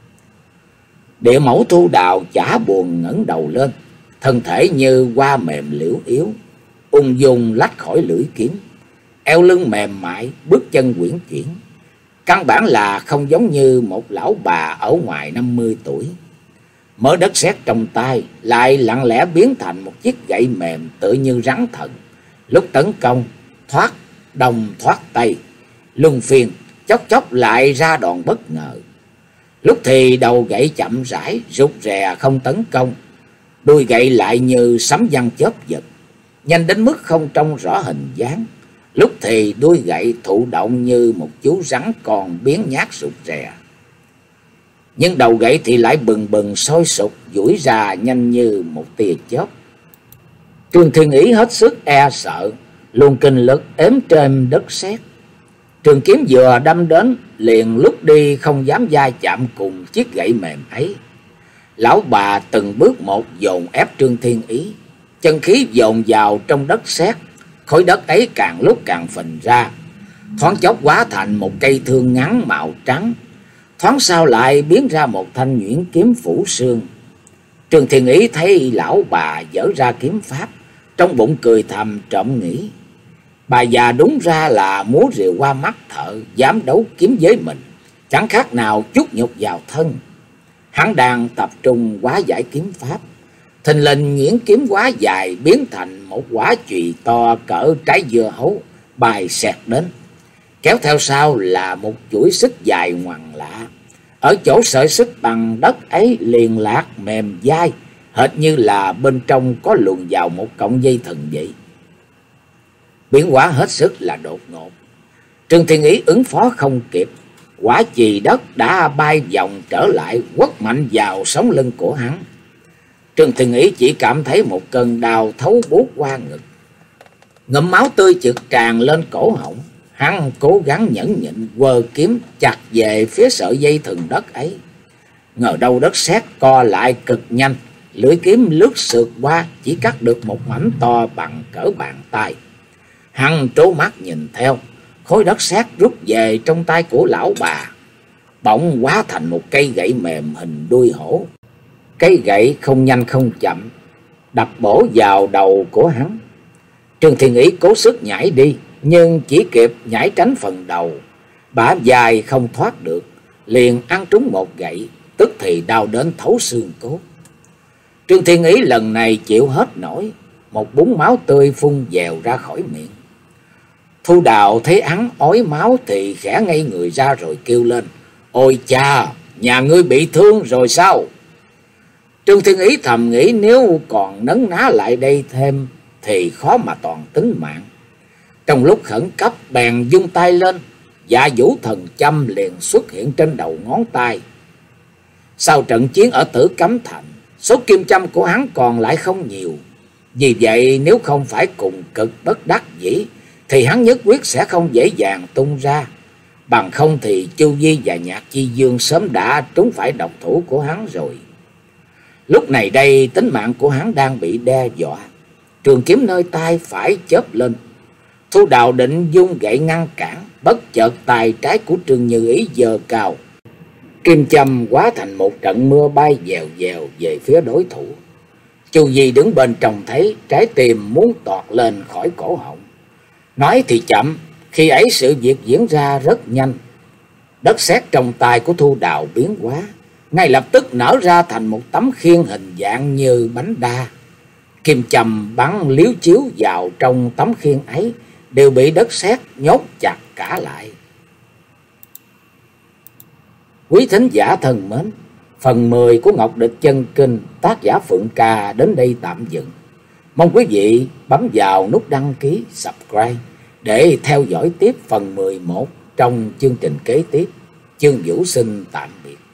Địa mẫu Thu Đào chả buồn ngẩng đầu lên, thân thể như hoa mềm liễu yếu, ung dung lách khỏi lưỡi kiếm, eo lưng mềm mại, bước chân quyển chuyển, căn bản là không giống như một lão bà ở ngoài năm mươi tuổi. Mớ đất sét trong tay lại lặng lẽ biến thành một chiếc gậy mềm tựa như rắn thần, lúc tấn công thoát đông thoát tây, luân phiên chốc chốc lại ra đòn bất ngờ. Lúc thì đầu gậy chậm rãi rụt rè không tấn công, đuôi gậy lại như sấm văng chớp giật, nhanh đến mức không trông rõ hình dáng. Lúc thì đuôi gậy thụ động như một chú rắn còn biến nhát rụt rè. nhưng đầu gậy thì lại bừng bừng sôi sục, duỗi ra nhanh như một tia chớp. Trương Thiên Ý hết sức e sợ, luồng kinh lực ếm trên đất sét. Trường kiếm vừa đâm đến, liền lúc đi không dám va chạm cùng chiếc gậy mềm ấy. Lão bà từng bước một dồn ép Trương Thiên Ý, chân khí dồn vào trong đất sét, khối đất ấy càng lúc càng phình ra, thoáng chốc hóa thành một cây thương ngắn màu trắng, thoáng sau lại biến ra một thanh nhuyễn kiếm phủ sương. Trương Thiên Ý thấy lão bà dở ra kiếm pháp, trong bụng cười thầm trộm nghĩ, bà già đúng ra là múa rìu qua mắt thợ, dám đấu kiếm với mình, chẳng khác nào chút nhục vào thân. Hắn đang tập trung hóa giải kiếm pháp, thình lình nhuyễn kiếm quá dài biến thành một quả chùy to cỡ trái dưa hấu bay xẹt đến, kéo theo sau là một chuỗi xích dài ngoằn lạ. Ở chỗ sợi xích bằng đất ấy liền lạc mềm dai, hệt như là bên trong có luồn vào một cọng dây thần vậy. Biến hóa hết sức là đột ngột, Trương Thiên Ý ứng phó không kịp, quả chì đất đã bay vòng trở lại quất mạnh vào sống lưng của hắn. Trương Thiên Ý chỉ cảm thấy một cơn đau thấu buốt qua ngực, ngụm máu tươi chực tràn lên cổ họng. Hắn cố gắng nhẫn nhịn quơ kiếm chặt về phía sợi dây thừng đất ấy. Ngờ đâu đất sét co lại cực nhanh, lưỡi kiếm lướt sượt qua chỉ cắt được một mảnh to bằng cỡ bàn tay. Hắn trố mắt nhìn theo, khối đất sét rút về trong tay của lão bà, bỗng hóa thành một cây gậy mềm hình đuôi hổ. Cây gậy không nhanh không chậm đập bổ vào đầu của hắn. Trương Thiên Ý cố sức nhảy đi, nhưng chỉ kịp nhảy tránh phần đầu, bả dài không thoát được, liền ăn trúng một gậy, tức thì đau đến thấu xương cốt. Trương Thiên Ý lần này chịu hết nổi, một búng máu tươi phun dèo ra khỏi miệng. Thu Đào thấy hắn ói máu thì khẽ ngây người ra rồi kêu lên, ôi cha, nhà ngươi bị thương rồi sao? Trương Thiên Ý thầm nghĩ nếu còn nấn ná lại đây thêm thì khó mà toàn tính mạng. Trong lúc khẩn cấp bèn vung tay lên, Dạ Vũ Thần Châm liền xuất hiện trên đầu ngón tay. Sau trận chiến ở Tử Cấm Thành, số kim châm của hắn còn lại không nhiều, vì vậy nếu không phải cùng cực bất đắc dĩ thì hắn nhất quyết sẽ không dễ dàng tung ra. Bằng không thì Chu Vi và Nhạc Chi Dương sớm đã trúng phải độc thủ của hắn rồi. Lúc này đây tính mạng của hắn đang bị đe dọa, trường kiếm nơi tay phải chớp lên. Thu Đào định dung gậy ngăn cản, bất chợt tay trái của Trương Như Ý giơ cao, kim châm hóa thành một trận mưa bay dèo dèo về phía đối thủ. Chu Vi đứng bên trông thấy, trái tim muốn toọt lên khỏi cổ họng. Nói thì chậm, khi ấy sự việc diễn ra rất nhanh. Đất sét trong tay của Thu Đào biến hóa, ngay lập tức nở ra thành một tấm khiên hình dạng như bánh đa. Kim châm bắn liếu chiếu vào trong tấm khiên ấy đều bị đất sét nhốt chặt cả lại. Quý thính giả thân mến, phần mười của Ngọc Địch Chân Kinh tác giả Phượng Ca đến đây tạm dừng. Mong quý vị bấm vào nút đăng ký, subscribe để theo dõi tiếp phần mười một trong chương trình kế tiếp. Chương Vũ xin tạm biệt.